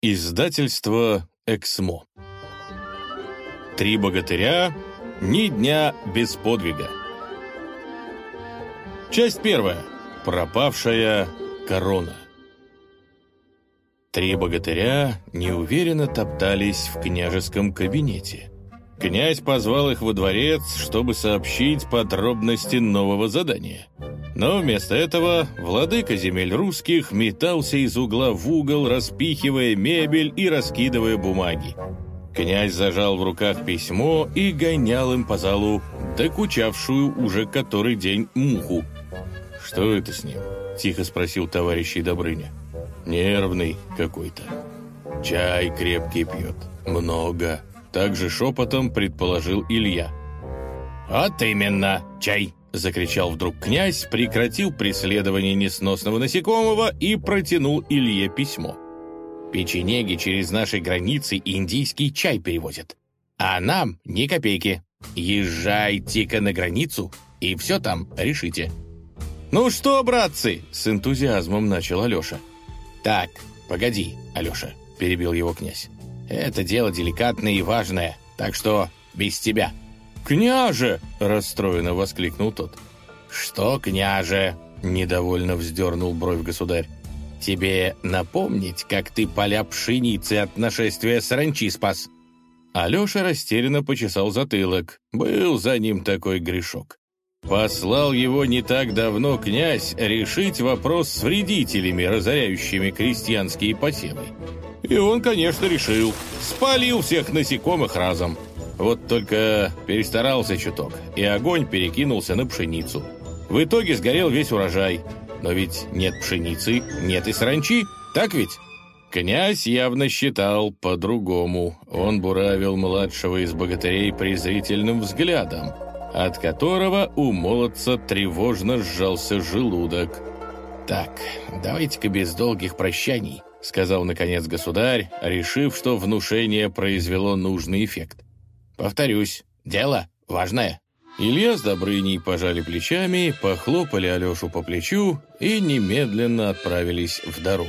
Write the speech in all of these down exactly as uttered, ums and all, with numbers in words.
Издательство «Эксмо». Три богатыря, ни дня без подвига. Часть первая. Пропавшая корона. Три богатыря неуверенно топтались в княжеском кабинете. Князь позвал их во дворец, чтобы сообщить подробности нового задания. Но вместо этого владыка земель русских метался из угла в угол, распихивая мебель и раскидывая бумаги. Князь зажал в руках письмо и гонял им по залу докучавшую уже который день муху. «Что это с ним?» — тихо спросил товарищ Добрыня. «Нервный какой-то. Чай крепкий пьет. Много». Также шепотом предположил Илья. «Вот именно, чай!» — закричал вдруг князь, прекратил преследование несносного насекомого и протянул Илье письмо. «Печенеги через наши границы индийский чай перевозят, а нам ни копейки. Езжайте-ка на границу и все там решите». «Ну что, братцы?» — с энтузиазмом начал Алеша. «Так, погоди, Алеша», — перебил его князь. «Это дело деликатное и важное, так что без тебя». «Княже!» — расстроенно воскликнул тот. «Что, княже?» — недовольно вздернул бровь государь. «Тебе напомнить, как ты поля пшеницы от нашествия саранчи спас?» Алеша растерянно почесал затылок. Был за ним такой грешок. Послал его не так давно князь решить вопрос с вредителями, разоряющими крестьянские посевы. И он, конечно, решил. Спалил всех насекомых разом. Вот только перестарался чуток, и огонь перекинулся на пшеницу. В итоге сгорел весь урожай. Но ведь нет пшеницы, нет и саранчи, так ведь? Князь явно считал по-другому. Он буравил младшего из богатырей презрительным взглядом, от которого у молодца тревожно сжался желудок. «Так, давайте-ка без долгих прощаний», — сказал, наконец, государь, решив, что внушение произвело нужный эффект. «Повторюсь, дело важное». Илья с Добрыней пожали плечами, похлопали Алешу по плечу и немедленно отправились в дорогу.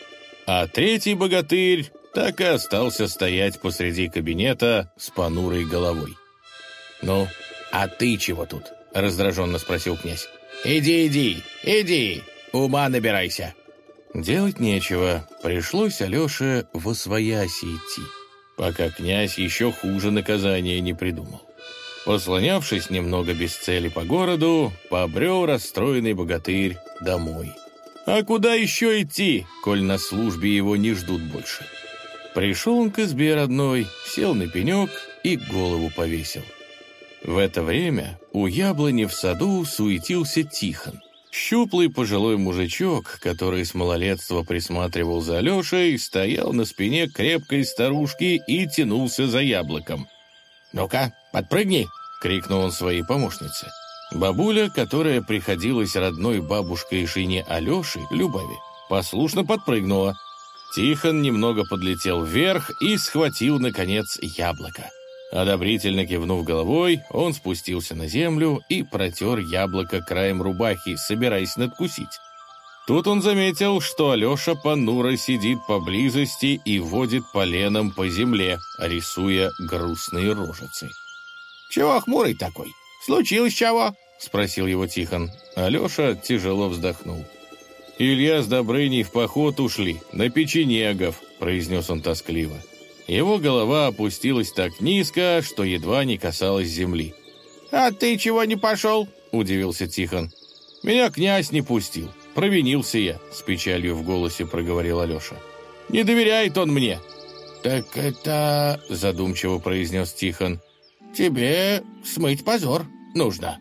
А третий богатырь так и остался стоять посреди кабинета с понурой головой. «Ну, а ты чего тут?» — раздраженно спросил князь. «Иди, иди, иди, ума набирайся». Делать нечего, пришлось Алёше восвояси идти, пока князь еще хуже наказания не придумал. Послонявшись немного без цели по городу, побрел расстроенный богатырь домой. А куда еще идти, коль на службе его не ждут больше? Пришел он к избе родной, сел на пенек и голову повесил. В это время у яблони в саду суетился Тихон. Щуплый пожилой мужичок, который с малолетства присматривал за Алешей, стоял на спине крепкой старушки и тянулся за яблоком. «Ну-ка, подпрыгни!» — крикнул он своей помощнице. Бабуля, которая приходилась родной бабушкой жене Алеши, Любави, послушно подпрыгнула. Тихон немного подлетел вверх и схватил, наконец, яблоко. Одобрительно кивнув головой, он спустился на землю и протер яблоко краем рубахи, собираясь надкусить. Тут он заметил, что Алеша понуро сидит поблизости и водит поленом по земле, рисуя грустные рожицы. «Чего хмурый такой? Случилось чего?» — спросил его Тихон. Алеша тяжело вздохнул. «Илья с Добрыней в поход ушли, на печенегов», — произнес он тоскливо. Его голова опустилась так низко, что едва не касалась земли. «А ты чего не пошел?» — удивился Тихон. «Меня князь не пустил. Провинился я», — с печалью в голосе проговорил Алеша. «Не доверяет он мне». «Так это...» — задумчиво произнес Тихон. «Тебе смыть позор нужно».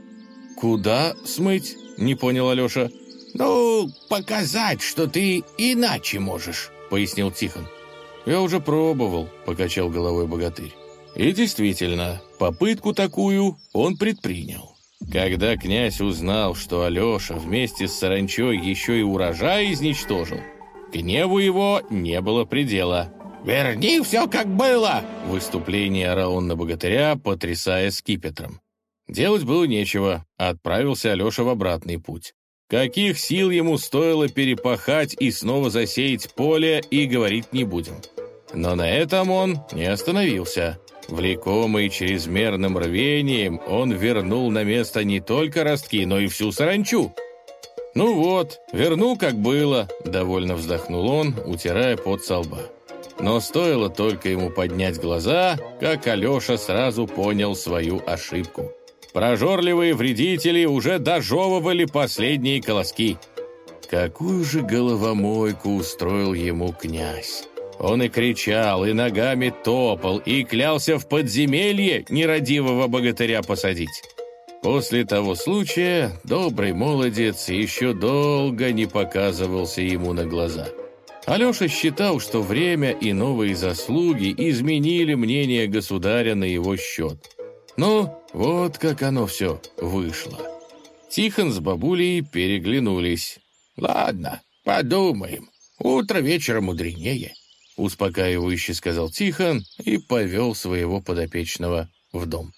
«Куда смыть?» — не понял Алеша. «Ну, показать, что ты иначе можешь», — пояснил Тихон. «Я уже пробовал», — покачал головой богатырь. И действительно, попытку такую он предпринял. Когда князь узнал, что Алеша вместе с саранчой еще и урожай изничтожил, гневу его не было предела. «Верни все, как было!» — в выступлении орал он на богатыря, потрясая скипетром. Делать было нечего, отправился Алеша в обратный путь. Каких сил ему стоило перепахать и снова засеять поле, и говорить не будем. Но на этом он не остановился. Влекомый чрезмерным рвением, он вернул на место не только ростки, но и всю саранчу. «Ну вот, вернул, как было», — довольно вздохнул он, утирая пот со лба. Но стоило только ему поднять глаза, как Алеша сразу понял свою ошибку. Прожорливые вредители уже дожевывали последние колоски. Какую же головомойку устроил ему князь! Он и кричал, и ногами топал, и клялся в подземелье нерадивого богатыря посадить. После того случая добрый молодец еще долго не показывался ему на глаза. Алеша считал, что время и новые заслуги изменили мнение государя на его счет. Но вот как оно все вышло. Тихон с бабулей переглянулись. «Ладно, подумаем. Утро вечера мудренее», — успокаивающе сказал Тихон и повел своего подопечного в дом.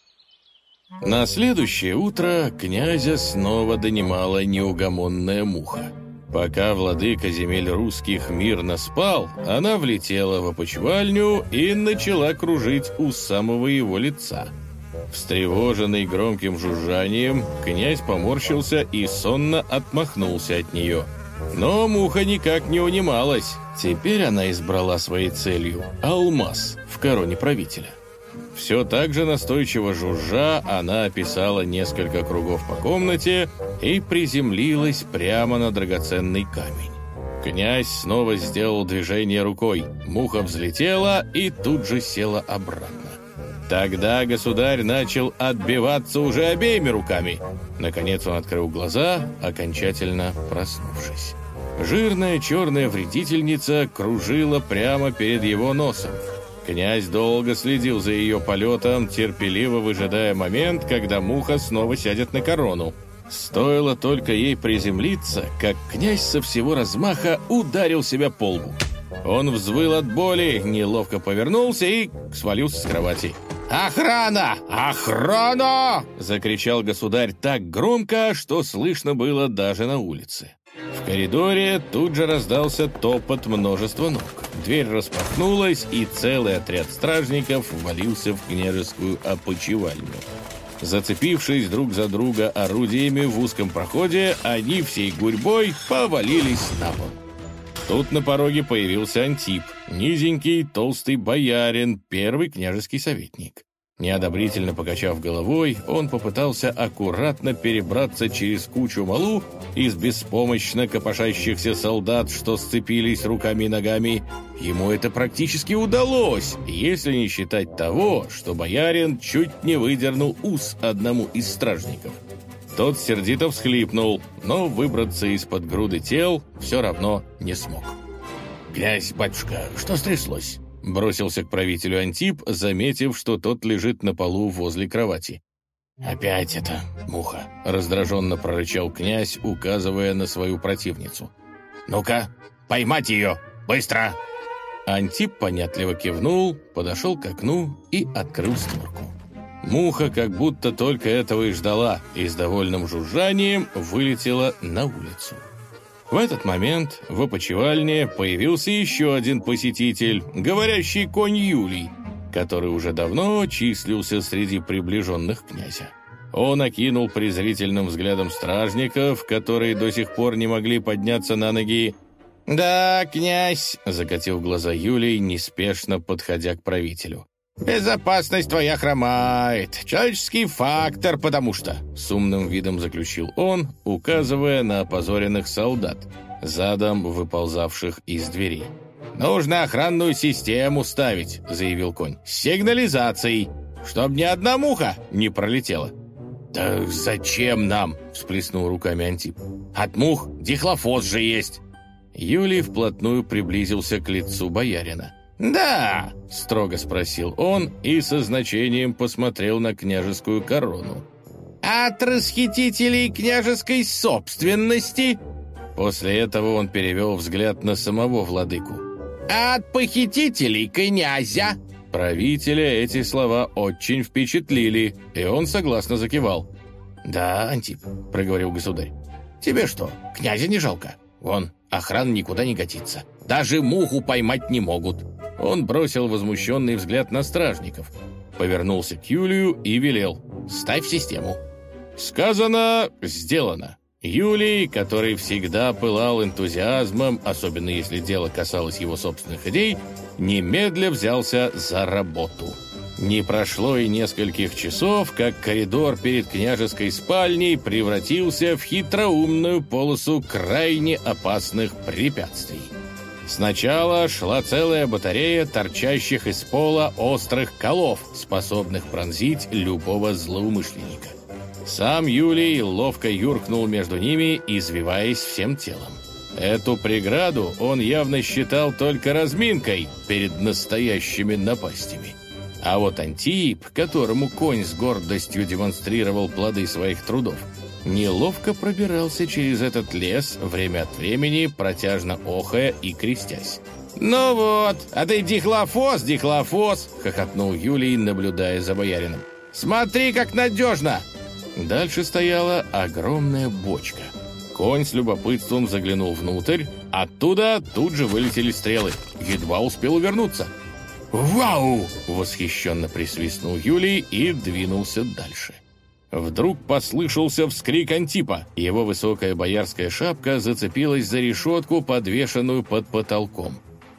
На следующее утро князя снова донимала неугомонная муха. Пока владыка земель русских мирно спал, она влетела в опочивальню и начала кружить у самого его лица. Встревоженный громким жужжанием, князь поморщился и сонно отмахнулся от нее. Но муха никак не унималась. Теперь она избрала своей целью алмаз в короне правителя. Все так же настойчиво жужжа, она описала несколько кругов по комнате и приземлилась прямо на драгоценный камень. Князь снова сделал движение рукой. Муха взлетела и тут же села обратно. Тогда государь начал отбиваться уже обеими руками. Наконец он открыл глаза, окончательно проснувшись. Жирная черная вредительница кружила прямо перед его носом. Князь долго следил за ее полетом, терпеливо выжидая момент, когда муха снова сядет на корону. Стоило только ей приземлиться, как князь со всего размаха ударил себя по лбу. Он взвыл от боли, неловко повернулся и свалился с кровати. «Охрана! Охрана!» — закричал государь так громко, что слышно было даже на улице. В коридоре тут же раздался топот множества ног. Дверь распахнулась, и целый отряд стражников ввалился в княжескую опочивальню. Зацепившись друг за друга орудиями в узком проходе, они всей гурьбой повалились на пол. Тут на пороге появился Антип, низенький, толстый боярин, первый княжеский советник. Неодобрительно покачав головой, он попытался аккуратно перебраться через кучу малу из беспомощно копошащихся солдат, что сцепились руками и ногами. Ему это практически удалось, если не считать того, что боярин чуть не выдернул ус одному из стражников. Тот сердито всхлипнул, но выбраться из-под груды тел все равно не смог. «Князь, батюшка, что стряслось?» — бросился к правителю Антип, заметив, что тот лежит на полу возле кровати. «Опять это муха!» — раздраженно прорычал князь, указывая на свою противницу. «Ну-ка, поймать ее! Быстро!» Антип понятливо кивнул, подошел к окну и открыл створку. Муха как будто только этого и ждала, и с довольным жужжанием вылетела на улицу. В этот момент в опочивальне появился еще один посетитель, говорящий конь Юлий, который уже давно числился среди приближенных князя. Он окинул презрительным взглядом стражников, которые до сих пор не могли подняться на ноги. «Да, князь», — закатил глаза Юлий, неспешно подходя к правителю. «Безопасность твоя хромает. Человеческий фактор, потому что...» С умным видом заключил он, указывая на опозоренных солдат, задом выползавших из двери. «Нужно охранную систему ставить», — заявил конь, — «с сигнализацией, чтоб ни одна муха не пролетела». «Да зачем нам?» — всплеснул руками Антип. «От мух дихлофос же есть». Юлий вплотную приблизился к лицу боярина. «Да?» — строго спросил он и со значением посмотрел на княжескую корону. «От расхитителей княжеской собственности?» После этого он перевел взгляд на самого владыку. «От похитителей князя?» Правителя эти слова очень впечатлили, и он согласно закивал. «Да, Антип», — проговорил государь. Тебе что, князя не жалко? Вон, охрана никуда не годится. Даже муху поймать не могут». Он бросил возмущенный взгляд на стражников, повернулся к Юлию и велел: «Ставь систему». Сказано, сделано. Юлий, который всегда пылал энтузиазмом, особенно если дело касалось его собственных идей, немедля взялся за работу. Не прошло и нескольких часов, как коридор перед княжеской спальней превратился в хитроумную полосу крайне опасных препятствий. Сначала шла целая батарея торчащих из пола острых колов, способных пронзить любого злоумышленника. Сам Юлий ловко юркнул между ними, извиваясь всем телом. Эту преграду он явно считал только разминкой перед настоящими напастями. А вот Антип, которому конь с гордостью демонстрировал плоды своих трудов, неловко пробирался через этот лес, время от времени протяжно охая и крестясь. «Ну вот, а ты дихлофос, дихлофос!» — хохотнул Юлий, наблюдая за боярином. «Смотри, как надежно!» Дальше стояла огромная бочка. Конь с любопытством заглянул внутрь, оттуда тут же вылетели стрелы. Едва успел увернуться. «Вау!» — восхищенно присвистнул Юлий и двинулся дальше. Вдруг послышался вскрик Антипа. Его высокая боярская шапка зацепилась за решетку, подвешенную под потолком.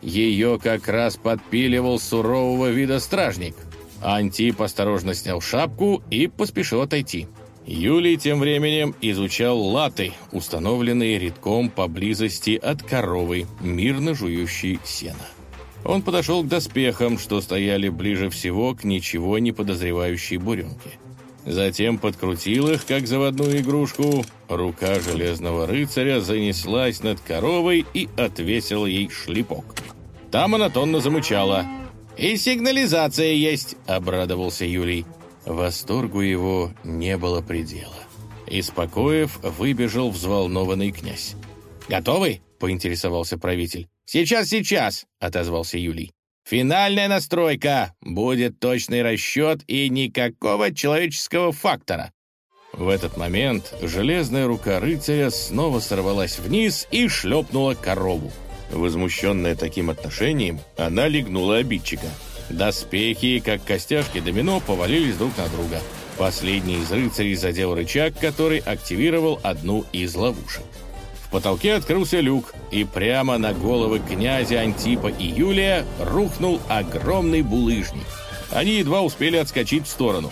Ее как раз подпиливал сурового вида стражник. Антип осторожно снял шапку и поспешил отойти. Юлий тем временем изучал латы, установленные редком поблизости от коровы, мирно жующей сено. Он подошел к доспехам, что стояли ближе всего к ничего не подозревающей буренке. Затем подкрутил их, как заводную игрушку. Рука железного рыцаря занеслась над коровой и отвесила ей шлепок. Та монотонно замычала. «И сигнализация есть!» — обрадовался Юлий. Восторгу его не было предела. Из покоев выбежал взволнованный князь. «Готовы?» — поинтересовался правитель. «Сейчас, сейчас!» — отозвался Юлий. «Финальная настройка! Будет точный расчет и никакого человеческого фактора!» В этот момент железная рука рыцаря снова сорвалась вниз и шлепнула корову. Возмущенная таким отношением, она легнула обидчика. Доспехи, как костяшки домино, повалились друг на друга. Последний из рыцарей задел рычаг, который активировал одну из ловушек. В потолке открылся люк, и прямо на головы князя Антипа и Юлия рухнул огромный булыжник. Они едва успели отскочить в сторону.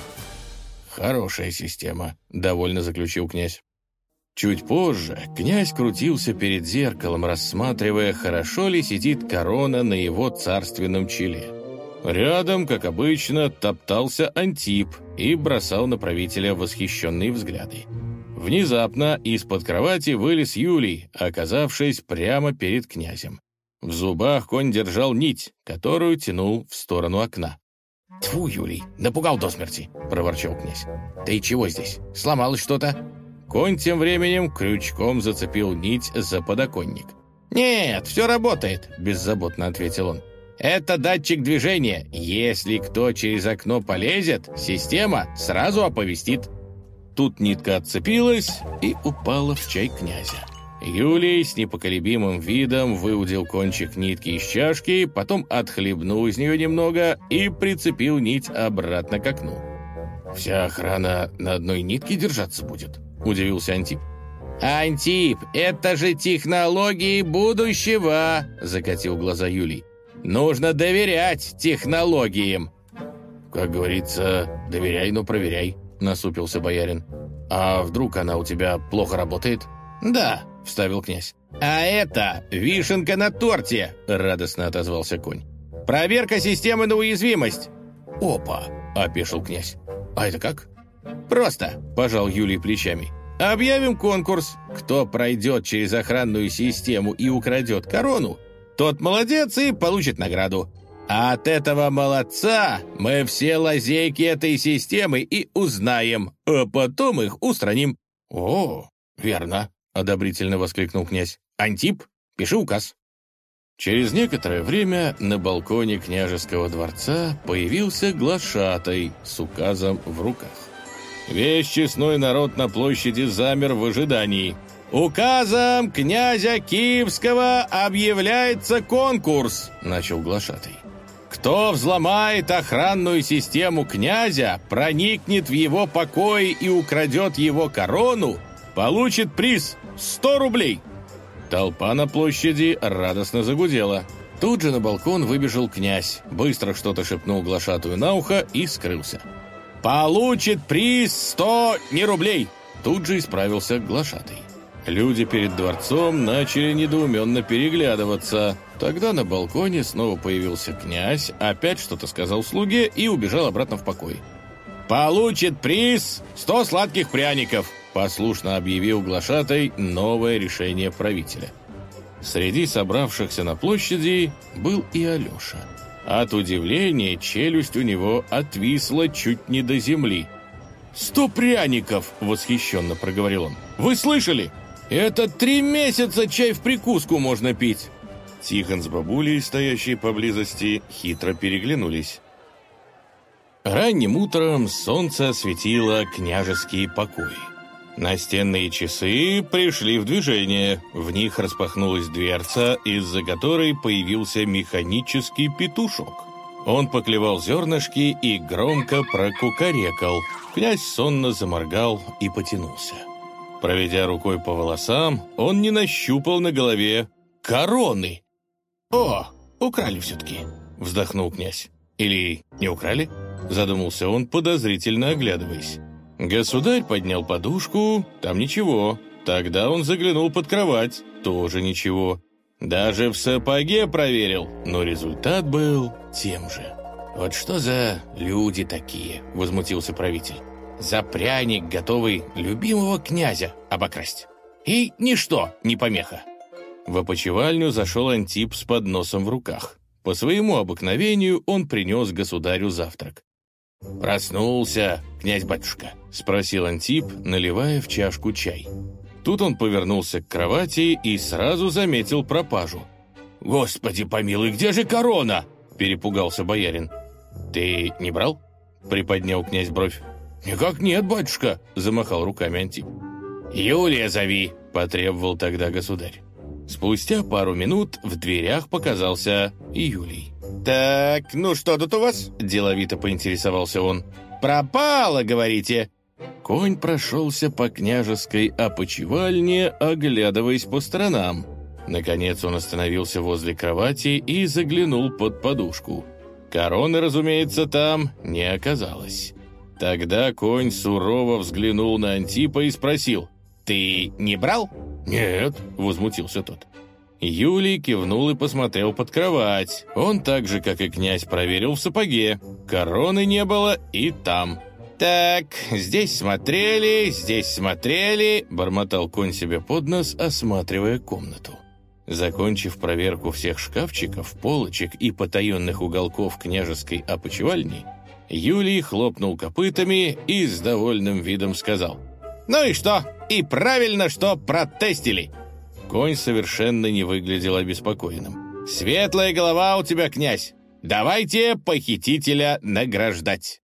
«Хорошая система», — довольно заключил князь. Чуть позже князь крутился перед зеркалом, рассматривая, хорошо ли сидит корона на его царственном челе. Рядом, как обычно, топтался Антип и бросал на правителя восхищенные взгляды. Внезапно из-под кровати вылез Юлий, оказавшись прямо перед князем. В зубах конь держал нить, которую тянул в сторону окна. «Тьфу, Юлий, напугал до смерти!» — проворчал князь. «Ты чего здесь? Сломалось что-то?» Конь тем временем крючком зацепил нить за подоконник. «Нет, все работает», — беззаботно ответил он. «Это датчик движения. Если кто через окно полезет, система сразу оповестит». Тут нитка отцепилась и упала в чай князя. Юлий с непоколебимым видом выудил кончик нитки из чашки, потом отхлебнул из нее немного и прицепил нить обратно к окну. «Вся охрана на одной нитке держаться будет?» — удивился Антип. «Антип, это же технологии будущего!» — закатил глаза Юлий. «Нужно доверять технологиям!» «Как говорится, доверяй, но проверяй», — насупился боярин. «А вдруг она у тебя плохо работает?» «Да», — вставил князь. «А это вишенка на торте!» — радостно отозвался конь. «Проверка системы на уязвимость!» «Опа!» — опешил князь. «А это как?» «Просто», — пожал Юлий плечами. «Объявим конкурс. Кто пройдет через охранную систему и украдет корону, тот молодец и получит награду. А от этого молодца мы все лазейки этой системы и узнаем, а потом их устраним». «О, верно», — одобрительно воскликнул князь. «Антип, пиши указ». Через некоторое время на балконе княжеского дворца появился глашатай с указом в руках. Весь честной народ на площади замер в ожидании. «Указом князя Киевского объявляется конкурс», — начал глашатай. «Кто взломает охранную систему князя, проникнет в его покой и украдет его корону, получит приз сто рублей». Толпа на площади радостно загудела. Тут же на балкон выбежал князь, быстро что-то шепнул глашатую на ухо и скрылся. «Получит приз сто не рублей!» Тут же исправился глашатай. Люди перед дворцом начали недоуменно переглядываться. Тогда на балконе снова появился князь, опять что-то сказал слуге и убежал обратно в покой. «Получит приз сто сладких пряников!» Послушно объявил глашатай новое решение правителя. Среди собравшихся на площади был и Алеша. От удивления челюсть у него отвисла чуть не до земли. «Сто пряников!» — восхищенно проговорил он. «Вы слышали? Это три месяца чай в прикуску можно пить!» Тихон с бабулей, стоящие поблизости, хитро переглянулись. Ранним утром солнце осветило княжеские покои. Настенные часы пришли в движение. В них распахнулась дверца, из-за которой появился механический петушок. Он поклевал зернышки и громко прокукарекал. Князь сонно заморгал и потянулся. Проведя рукой по волосам, он не нащупал на голове короны. «О, украли все-таки!» — вздохнул князь. «Или не украли?» — задумался он, подозрительно оглядываясь. Государь поднял подушку, там ничего. Тогда он заглянул под кровать, тоже ничего. Даже в сапоге проверил, но результат был тем же. «Вот что за люди такие?» — возмутился правитель. «За пряник готовый любимого князя обокрасть. И ничто не помеха». В опочивальню зашел Антип с подносом в руках. По своему обыкновению он принес государю завтрак. «Проснулся, князь-батюшка?» — спросил Антип, наливая в чашку чай. Тут он повернулся к кровати и сразу заметил пропажу. «Господи помилуй, где же корона?» — перепугался боярин. «Ты не брал?» — приподнял князь бровь. «Никак нет, батюшка», — замахал руками Антип. «Юлия зови», — потребовал тогда государь. Спустя пару минут в дверях показался Юлий. «Так, ну что тут у вас?» – деловито поинтересовался он. «Пропало, говорите?» Конь прошелся по княжеской опочивальне, оглядываясь по сторонам. Наконец он остановился возле кровати и заглянул под подушку. Короны, разумеется, там не оказалось. Тогда конь сурово взглянул на Антипа и спросил: «Ты не брал?» «Нет», — возмутился тот. Юлий кивнул и посмотрел под кровать. Он так же, как и князь, проверил в сапоге. Короны не было и там. «Так, здесь смотрели, здесь смотрели», — бормотал конь себе под нос, осматривая комнату. Закончив проверку всех шкафчиков, полочек и потаенных уголков княжеской опочивальни, Юлий хлопнул копытами и с довольным видом сказал: «Ну и что? И правильно, что протестили!» Конь совершенно не выглядел обеспокоенным. «Светлая голова у тебя, князь! Давайте похитителя награждать!»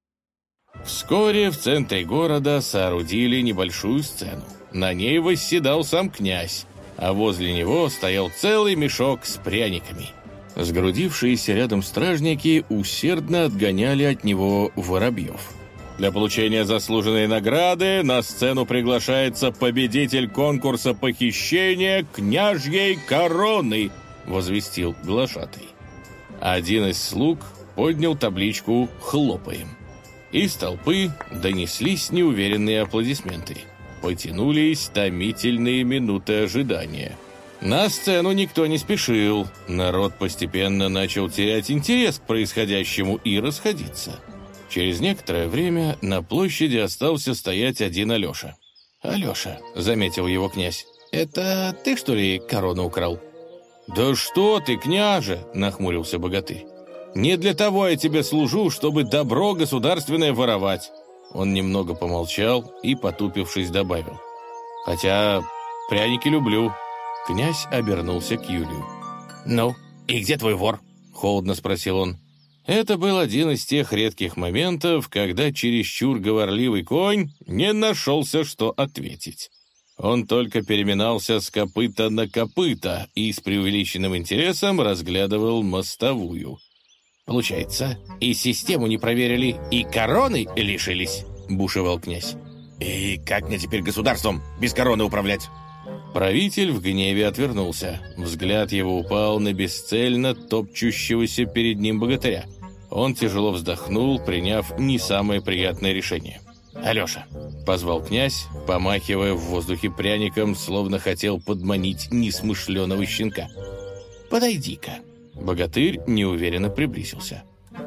Вскоре в центре города соорудили небольшую сцену. На ней восседал сам князь, а возле него стоял целый мешок с пряниками. Сгрудившиеся рядом стражники усердно отгоняли от него воробьев. Для получения заслуженной награды на сцену приглашается победитель конкурса похищения княжьей короны, возвестил глашатай. Один из слуг поднял табличку «Хлопаем». Из толпы донеслись неуверенные аплодисменты. Потянулись томительные минуты ожидания. На сцену никто не спешил. Народ постепенно начал терять интерес к происходящему и расходиться. Через некоторое время на площади остался стоять один Алеша. «Алеша», — заметил его князь, — «это ты, что ли, корону украл?» «Да что ты, княже!» — нахмурился богатырь. «Не для того я тебе служу, чтобы добро государственное воровать». Он немного помолчал и, потупившись, добавил: «Хотя пряники люблю». Князь обернулся к Юлию. «Ну, и где твой вор?» — холодно спросил он. Это был один из тех редких моментов, когда чересчур говорливый конь не нашелся, что ответить. Он только переминался с копыта на копыта и с преувеличенным интересом разглядывал мостовую. «Получается, и систему не проверили, и короны лишились», — бушевал князь. «И как мне теперь государством без короны управлять?» Правитель в гневе отвернулся. Взгляд его упал на бесцельно топчущегося перед ним богатыря. Он тяжело вздохнул, приняв не самое приятное решение. «Алеша!» — позвал князь, помахивая в воздухе пряником, словно хотел подманить несмышленого щенка. «Подойди-ка!» Богатырь неуверенно приблизился.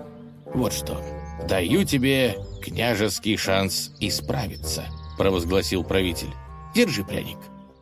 «Вот что, даю тебе княжеский шанс исправиться», — провозгласил правитель. «Держи пряник».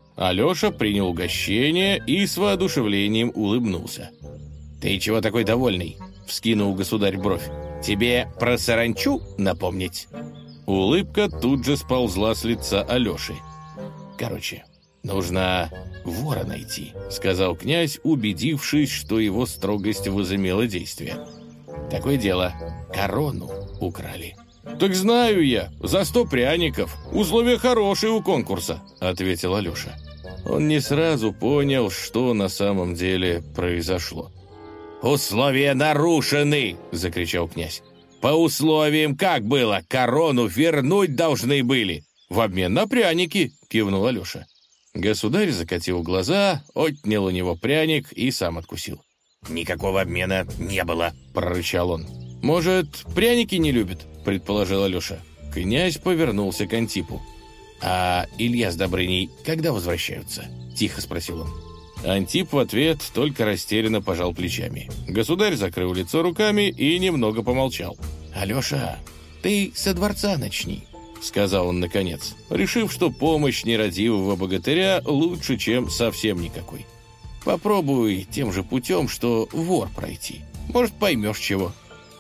Алеша принял угощение и с воодушевлением улыбнулся. «Ты чего такой довольный?» — вскинул государь бровь. «Тебе про саранчу напомнить?» Улыбка тут же сползла с лица Алеши. «Короче, нужно вора найти», — сказал князь, убедившись, что его строгость возымела действие. «Такое дело, корону украли». «Так знаю я, за сто пряников. Условия хорошие у конкурса», — ответил Алеша. Он не сразу понял, что на самом деле произошло. «Условия нарушены!» — закричал князь. «По условиям как было? Корону вернуть должны были!» «В обмен на пряники!» — кивнул Алеша. Государь закатил глаза, отнял у него пряник и сам откусил. «Никакого обмена не было!» — прорычал он. «Может, пряники не любят?» — предположил Алеша. Князь повернулся к Антипу. «А Илья с Добрыней когда возвращаются?» — тихо спросил он. Антип в ответ только растерянно пожал плечами. Государь закрыл лицо руками и немного помолчал. «Алеша, ты со дворца начни», — сказал он наконец, решив, что помощь нерадивого богатыря лучше, чем совсем никакой. «Попробуй тем же путем, что вор пройти. Может, поймешь чего».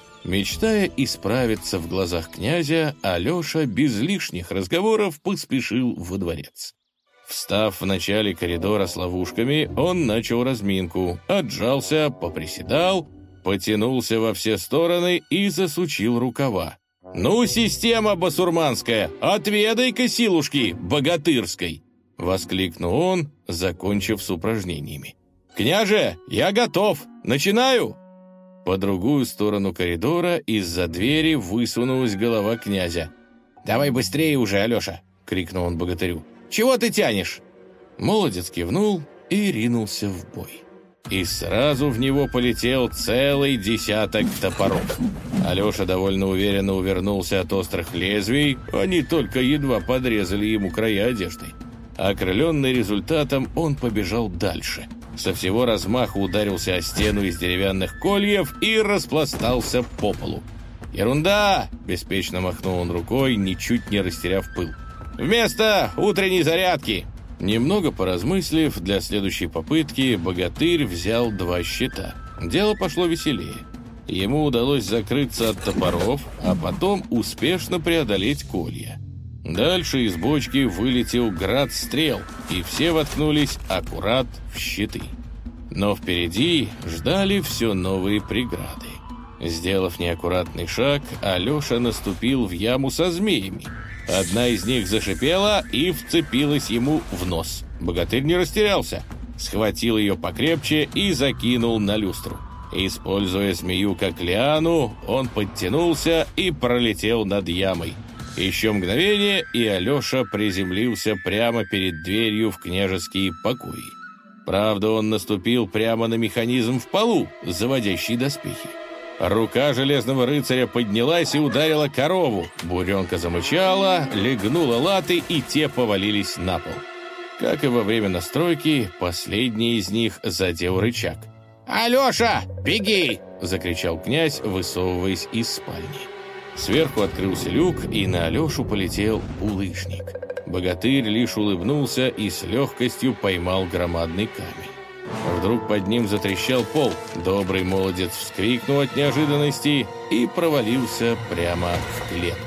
Мечтая исправиться в глазах князя, Алеша без лишних разговоров поспешил во дворец. Встав в начале коридора с ловушками, он начал разминку, отжался, поприседал, потянулся во все стороны и засучил рукава. «Ну, система басурманская, отведай-ка силушки богатырской!» — воскликнул он, закончив с упражнениями. «Княже, я готов! Начинаю!» По другую сторону коридора из-за двери высунулась голова князя. «Давай быстрее уже, Алеша!» — крикнул он богатырю. «Чего ты тянешь?» Молодец кивнул и ринулся в бой. И сразу в него полетел целый десяток топоров. Алеша довольно уверенно увернулся от острых лезвий, они только едва подрезали ему края одежды. Окрыленный результатом, он побежал дальше. Со всего размаху ударился о стену из деревянных кольев и распластался по полу. «Ерунда!» — беспечно махнул он рукой, ничуть не растеряв пыл. «Вместо утренней зарядки!» Немного поразмыслив, для следующей попытки богатырь взял два щита. Дело пошло веселее. Ему удалось закрыться от топоров, а потом успешно преодолеть колья. Дальше из бочки вылетел град стрел, и все воткнулись аккурат в щиты. Но впереди ждали все новые преграды. Сделав неаккуратный шаг, Алеша наступил в яму со змеями. Одна из них зашипела и вцепилась ему в нос. Богатырь не растерялся, схватил ее покрепче и закинул на люстру. Используя змею как лиану, он подтянулся и пролетел над ямой. Еще мгновение, и Алеша приземлился прямо перед дверью в княжеские покои. Правда, он наступил прямо на механизм в полу, заводящий доспехи. Рука железного рыцаря поднялась и ударила корову. Буренка замычала, легнула латы, и те повалились на пол. Как и во время настройки, последний из них задел рычаг. «Алеша, беги!» — закричал князь, высовываясь из спальни. Сверху открылся люк, и на Алешу полетел булыжник. Богатырь лишь улыбнулся и с легкостью поймал громадный камень. Вдруг под ним затрещал пол. Добрый молодец вскрикнул от неожиданности и провалился прямо в клетку.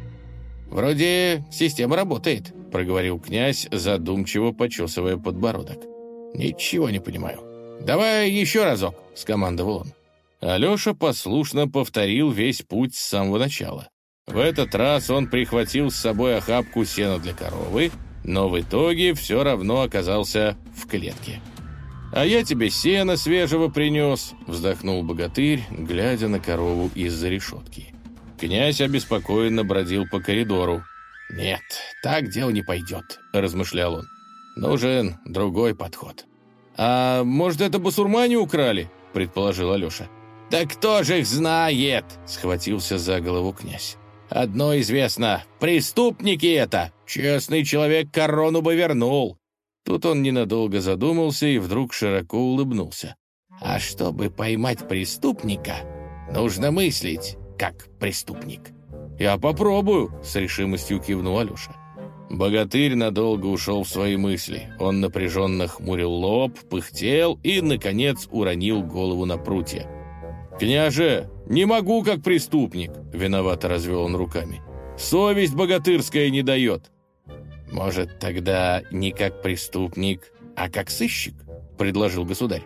«Вроде система работает», — проговорил князь, задумчиво почесывая подбородок. «Ничего не понимаю. Давай еще разок», — скомандовал он. Алеша послушно повторил весь путь с самого начала. В этот раз он прихватил с собой охапку сена для коровы, но в итоге все равно оказался в клетке. «А я тебе сена свежего принес», — вздохнул богатырь, глядя на корову из-за решетки. Князь обеспокоенно бродил по коридору. «Нет, так дело не пойдет», — размышлял он. «Нужен другой подход». «А может, это басурмане украли?» — предположил Алеша. «Да кто же их знает?» — схватился за голову князь. «Одно известно, преступники это! Честный человек корону бы вернул!» Тут он ненадолго задумался и вдруг широко улыбнулся. «А чтобы поймать преступника, нужно мыслить, как преступник». «Я попробую», — с решимостью кивнул Алеша. Богатырь надолго ушел в свои мысли. Он напряженно хмурил лоб, пыхтел и, наконец, уронил голову на прутья. «Княже, не могу как преступник», — виновато развел он руками. «Совесть богатырская не дает». «Может, тогда не как преступник, а как сыщик?» — предложил государь.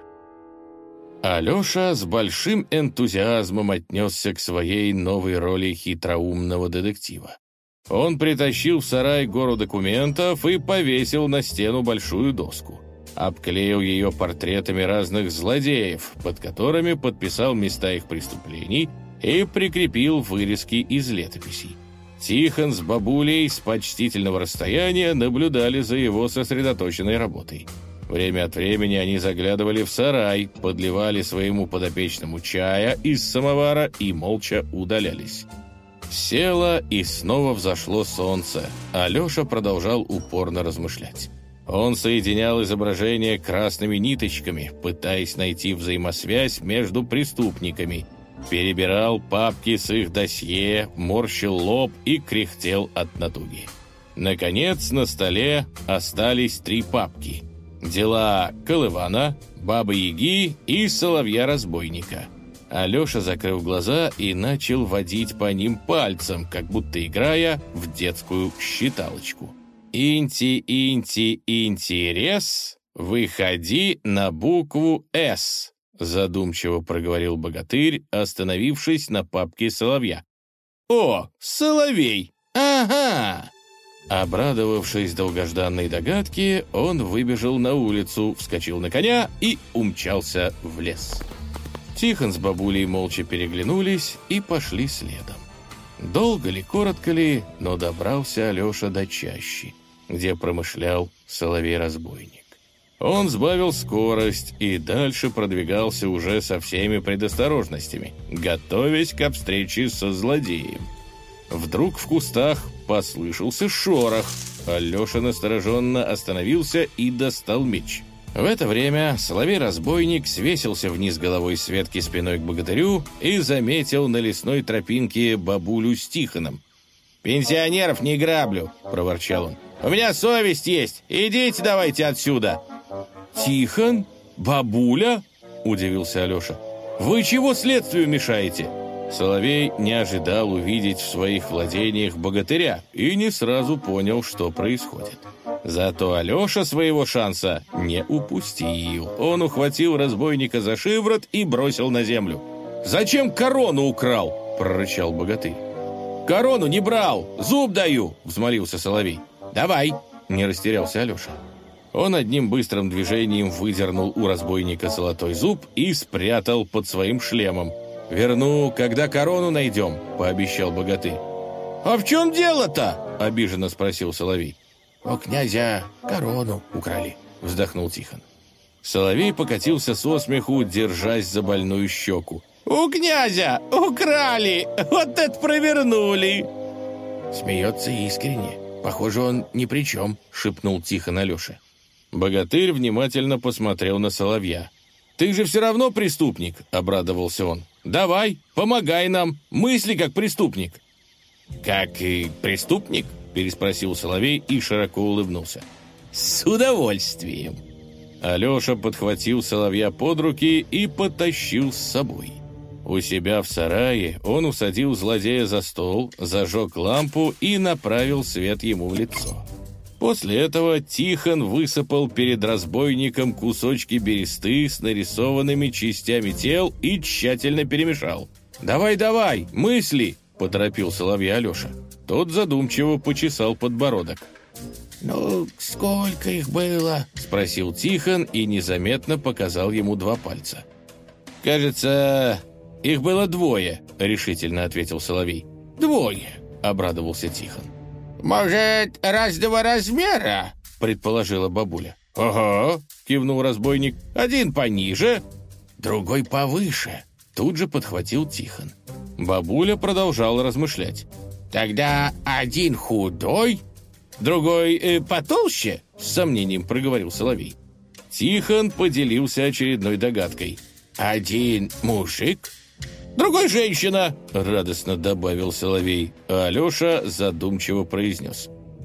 Алеша с большим энтузиазмом отнесся к своей новой роли хитроумного детектива. Он притащил в сарай гору документов и повесил на стену большую доску. Обклеил ее портретами разных злодеев, под которыми подписал места их преступлений и прикрепил вырезки из летописей. Тихон с бабулей с почтительного расстояния наблюдали за его сосредоточенной работой. Время от времени они заглядывали в сарай, подливали своему подопечному чая из самовара и молча удалялись. Село, и снова взошло солнце. Алеша продолжал упорно размышлять. Он соединял изображения красными ниточками, пытаясь найти взаимосвязь между преступниками, перебирал папки с их досье, морщил лоб и кряхтел от натуги. Наконец, на столе остались три папки. Дела Колывана, Бабы-Яги и Соловья-разбойника. Алеша закрыл глаза и начал водить по ним пальцем, как будто играя в детскую считалочку. «Инти, инти, интерес, выходи на букву «С», задумчиво проговорил богатырь, остановившись на папке Соловья. «О, Соловей! Ага!» Обрадовавшись долгожданной догадке, он выбежал на улицу, вскочил на коня и умчался в лес. Тихон с бабулей молча переглянулись и пошли следом. Долго ли, коротко ли, но добрался Алеша до чащи, где промышлял Соловей-разбойник. Он сбавил скорость и дальше продвигался уже со всеми предосторожностями, готовясь к встрече со злодеем. Вдруг в кустах послышался шорох. Алеша настороженно остановился и достал меч. В это время Соловей-разбойник свесился вниз головой с ветки спиной к богатырю и заметил на лесной тропинке бабулю с Тихоном. «Пенсионеров не граблю», — проворчал он. «У меня совесть есть. Идите давайте отсюда». «Тихон? Бабуля?» — удивился Алеша. «Вы чего следствию мешаете?» Соловей не ожидал увидеть в своих владениях богатыря и не сразу понял, что происходит. Зато Алеша своего шанса не упустил. Он ухватил разбойника за шиворот и бросил на землю. «Зачем корону украл?» – прорычал богатырь. «Корону не брал! Зуб даю!» – взмолился Соловей. «Давай!» – не растерялся Алеша. Он одним быстрым движением выдернул у разбойника золотой зуб и спрятал под своим шлемом. «Верну, когда корону найдем», — пообещал богатырь. «А в чем дело-то?» — обиженно спросил Соловей. «У князя корону украли», — вздохнул Тихон. Соловей покатился со смеху, держась за больную щеку. «У князя украли! Вот это провернули!» Смеется искренне. «Похоже, он ни при чем», — шепнул Тихон Алёше. Богатырь внимательно посмотрел на Соловья. «Ты же все равно преступник», — обрадовался он. «Давай, помогай нам, мысли как преступник». «Как и преступник?» — переспросил Соловей и широко улыбнулся. «С удовольствием». Алеша подхватил Соловья под руки и потащил с собой. У себя в сарае он усадил злодея за стол, зажег лампу и направил свет ему в лицо. После этого Тихон высыпал перед разбойником кусочки бересты с нарисованными частями тел и тщательно перемешал. «Давай, давай, мысли!» — поторопил Соловья Алеша. Тот задумчиво почесал подбородок. «Ну, сколько их было?» — спросил Тихон и незаметно показал ему два пальца. «Кажется, их было двое», — решительно ответил Соловей. «Двое», — обрадовался Тихон. «Может, разного размера?» — предположила бабуля. «Ага», — кивнул разбойник. «Один пониже, другой повыше», — тут же подхватил Тихон. Бабуля продолжала размышлять. «Тогда один худой, другой э, потолще?» — с сомнением проговорил Соловей. Тихон поделился очередной догадкой. «Один мужик, другой женщина», — радостно добавил Соловей, а Алеша задумчиво произнес.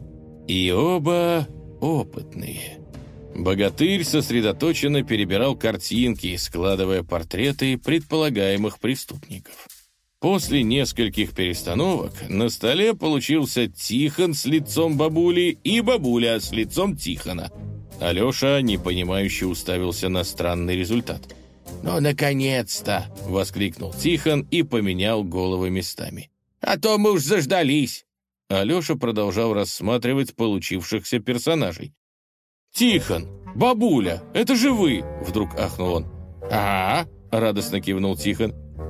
«И оба опытные». Богатырь сосредоточенно перебирал картинки, складывая портреты предполагаемых преступников. После нескольких перестановок на столе получился Тихон с лицом бабули и бабуля с лицом Тихона. Алеша непонимающе уставился на странный результат. «Ну, наконец-то!» — воскликнул Тихон и поменял головы местами. «А то мы уж заждались!» Алеша продолжал рассматривать получившихся персонажей. «Тихон! Бабуля! Это же вы!» — вдруг ахнул он. «Ага!» — радостно кивнул Тихон.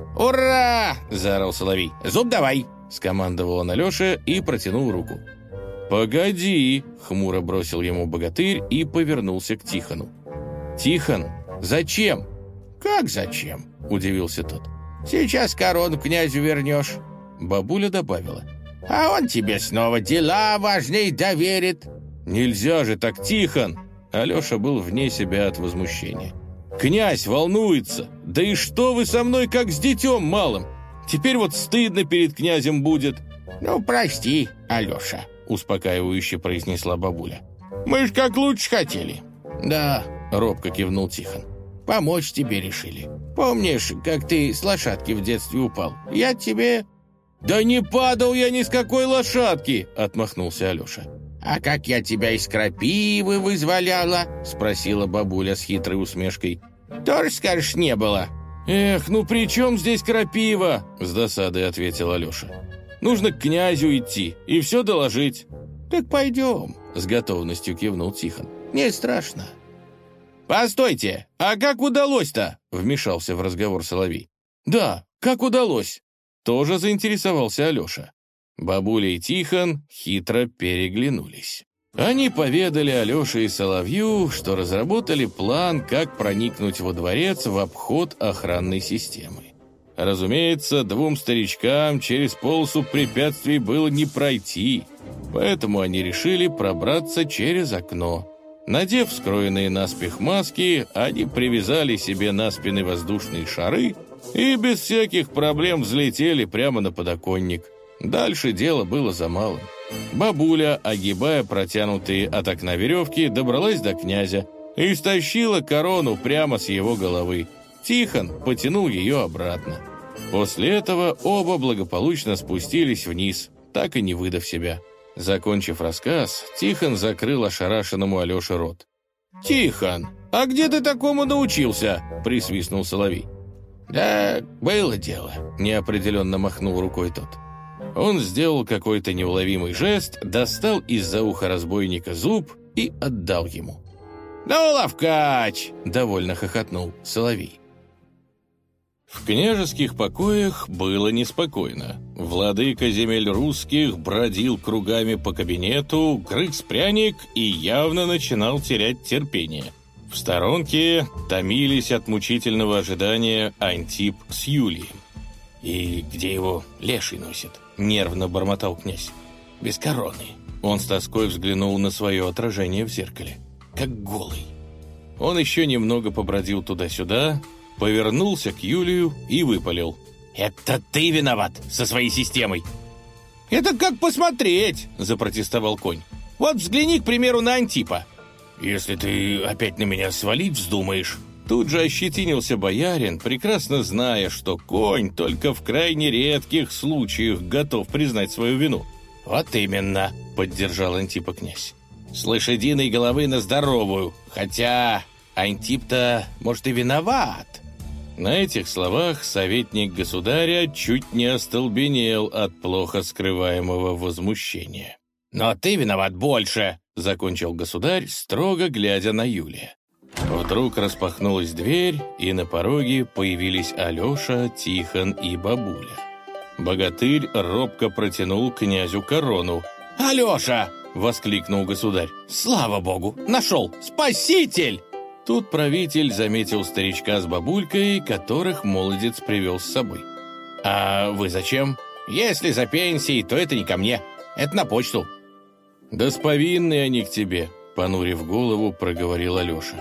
«Ура!» — заорал Соловей. «Зуб давай!» — скомандовал он Алёше и протянул руку. «Погоди!» — хмуро бросил ему богатырь и повернулся к Тихону. «Тихон, зачем?» «Как зачем?» — удивился тот. «Сейчас корону князю вернешь». Бабуля добавила. «А он тебе снова дела важные доверит». «Нельзя же так, Тихон!» Алеша был вне себя от возмущения. «Князь волнуется! Да и что вы со мной, как с детем малым? Теперь вот стыдно перед князем будет!» «Ну, прости, Алеша», — успокаивающе произнесла бабуля. «Мы ж как лучше хотели». «Да», — робко кивнул Тихон. «Помочь тебе решили. Помнишь, как ты с лошадки в детстве упал? Я тебе...» «Да не падал я ни с какой лошадки!» — отмахнулся Алеша. «А как я тебя из крапивы вызволяла?» — спросила бабуля с хитрой усмешкой. «Тоже, скажешь, не было?» «Эх, ну при чем здесь крапива?» — с досадой ответил Алеша. «Нужно к князю идти и все доложить». «Так пойдем», — с готовностью кивнул Тихон. «Не страшно». «Постойте, а как удалось-то?» — вмешался в разговор Соловей. «Да, как удалось?» — тоже заинтересовался Алеша. Бабуля и Тихон хитро переглянулись. Они поведали Алёше и Соловью, что разработали план, как проникнуть во дворец в обход охранной системы. Разумеется, двум старичкам через полосу препятствий было не пройти, поэтому они решили пробраться через окно. Надев скроенные наспех маски, они привязали себе на спины воздушные шары и без всяких проблем взлетели прямо на подоконник. Дальше дело было за малым. Бабуля, огибая протянутые от окна веревки, добралась до князя и стащила корону прямо с его головы. Тихон потянул ее обратно. После этого оба благополучно спустились вниз, так и не выдав себя. Закончив рассказ, Тихон закрыл ошарашенному Алёше рот. «Тихон, а где ты такому научился?» — присвистнул Соловей. «Да было дело», — неопределенно махнул рукой тот. Он сделал какой-то неуловимый жест, достал из-за уха разбойника зуб и отдал ему. «Ну, ловкач!» — довольно хохотнул Соловей. В княжеских покоях было неспокойно. Владыка земель русских бродил кругами по кабинету, грыз пряник и явно начинал терять терпение. В сторонке томились от мучительного ожидания Антип с Юлием. «И где его леший носит?» — нервно бормотал князь. «Без короны». Он с тоской взглянул на свое отражение в зеркале. Как голый. Он еще немного побродил туда-сюда, повернулся к Юлию и выпалил. «Это ты виноват со своей системой!» «Это как посмотреть!» — запротестовал конь. «Вот взгляни, к примеру, на Антипа!» «Если ты опять на меня свалить вздумаешь...» Тут же ощетинился боярин, прекрасно зная, что конь только в крайне редких случаях готов признать свою вину. «Вот именно!» — поддержал Антипа князь. «С лошадиной головы на здоровую, хотя Антип-то, может, и виноват». На этих словах советник государя чуть не остолбенел от плохо скрываемого возмущения. «Но ты виноват больше!» — закончил государь, строго глядя на Юлия. Вдруг распахнулась дверь, и на пороге появились Алеша, Тихон и бабуля. Богатырь робко протянул князю корону. «Алеша!» — воскликнул государь. «Слава богу! Нашел! Спаситель!» Тут правитель заметил старичка с бабулькой, которых молодец привел с собой. «А вы зачем? Если за пенсией, то это не ко мне. Это на почту». «Да с повинной они к тебе», — понурив голову, проговорил Алеша.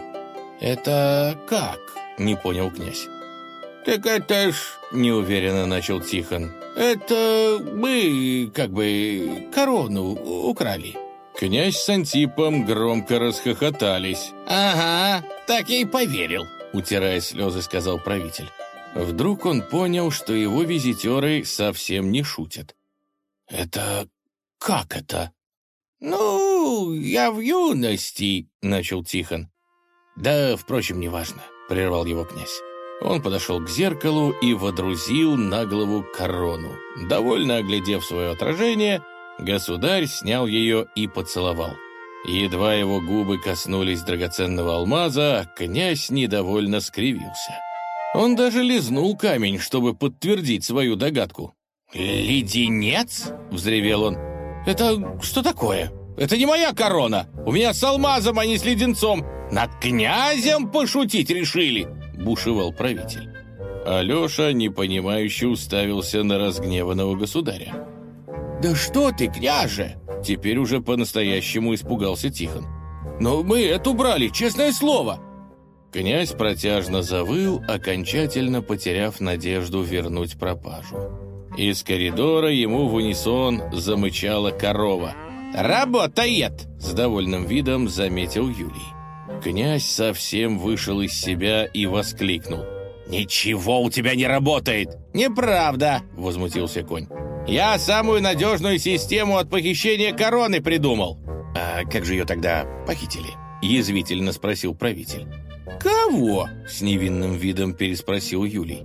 «Это как?» — не понял князь. «Так это ж...» — неуверенно начал Тихон. «Это мы, как бы, корону украли». Князь с Антипом громко расхохотались. «Ага, так я и поверил», — утирая слезы, сказал правитель. Вдруг он понял, что его визитеры совсем не шутят. «Это как это?» «Ну, я в юности», — начал Тихон. «Да, впрочем, неважно», — прервал его князь. Он подошел к зеркалу и водрузил на голову корону. Довольно оглядев свое отражение, государь снял ее и поцеловал. Едва его губы коснулись драгоценного алмаза, князь недовольно скривился. Он даже лизнул камень, чтобы подтвердить свою догадку. «Леденец?» — взревел он. «Это что такое? Это не моя корона! У меня с алмазом, а не с леденцом! Над князем пошутить решили!» — бушевал правитель. Алеша непонимающе уставился на разгневанного государя. «Да что ты, княже!» — теперь уже по-настоящему испугался Тихон. «Но мы эту брали, честное слово!» Князь протяжно завыл, окончательно потеряв надежду вернуть пропажу. Из коридора ему в унисон замычала корова. «Работает!» — с довольным видом заметил Юлий. Князь совсем вышел из себя и воскликнул. «Ничего у тебя не работает!» «Неправда!» — возмутился конь. «Я самую надежную систему от похищения короны придумал!» «А как же ее тогда похитили?» — язвительно спросил правитель. «Кого?» — с невинным видом переспросил Юлий.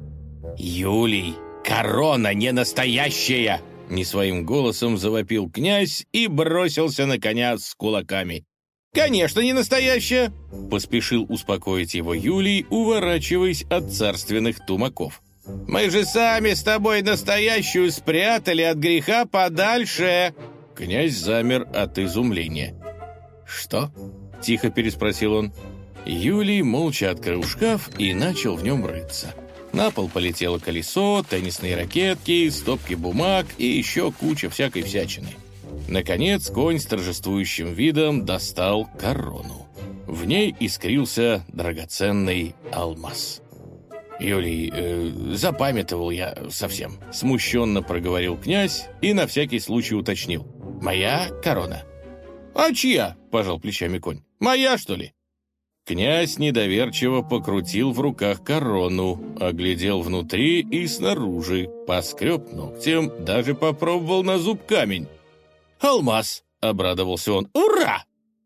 «Юлий, корона не настоящая!» — не своим голосом завопил князь и бросился на коня с кулаками. «Конечно, не настоящая!» — поспешил успокоить его Юлий, уворачиваясь от царственных тумаков. «Мы же сами с тобой настоящую спрятали от греха подальше!» Князь замер от изумления. «Что?» — тихо переспросил он. Юлий молча открыл шкаф и начал в нем рыться. На пол полетело колесо, теннисные ракетки, стопки бумаг и еще куча всякой всячины. Наконец конь с торжествующим видом достал корону. В ней искрился драгоценный алмаз. «Юлий, э, запамятовал я совсем», — смущенно проговорил князь и на всякий случай уточнил. «Моя корона». «А чья?» — пожал плечами конь. «Моя, что ли?» Князь недоверчиво покрутил в руках корону, оглядел внутри и снаружи, поскреб ногтем, даже попробовал на зуб камень. «Алмаз!» — обрадовался он. «Ура!»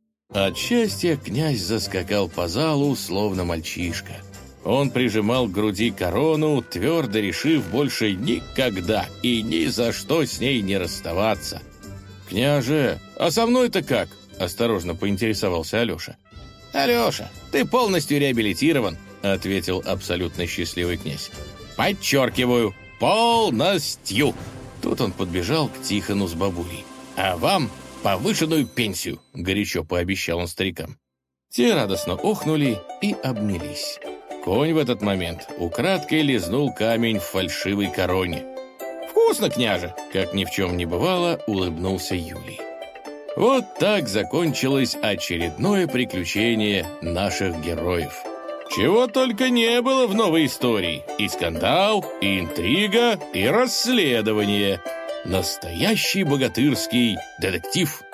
От счастья князь заскакал по залу, словно мальчишка. Он прижимал к груди корону, твердо решив больше никогда и ни за что с ней не расставаться. «Княже, а со мной-то как?» — осторожно поинтересовался Алеша. «Алеша, ты полностью реабилитирован», — ответил абсолютно счастливый князь. «Подчеркиваю, полностью!» Тут он подбежал к Тихону с бабулей. «А вам повышенную пенсию», — горячо пообещал он старикам. Те радостно охнули и обнялись. Конь в этот момент украдкой лизнул камень в фальшивой короне. «Вкусно, княже!» — как ни в чем не бывало, улыбнулся Юлий. Вот так закончилось очередное приключение наших героев. Чего только не было в новой истории. И скандал, и интрига, и расследование. Настоящий богатырский детектив.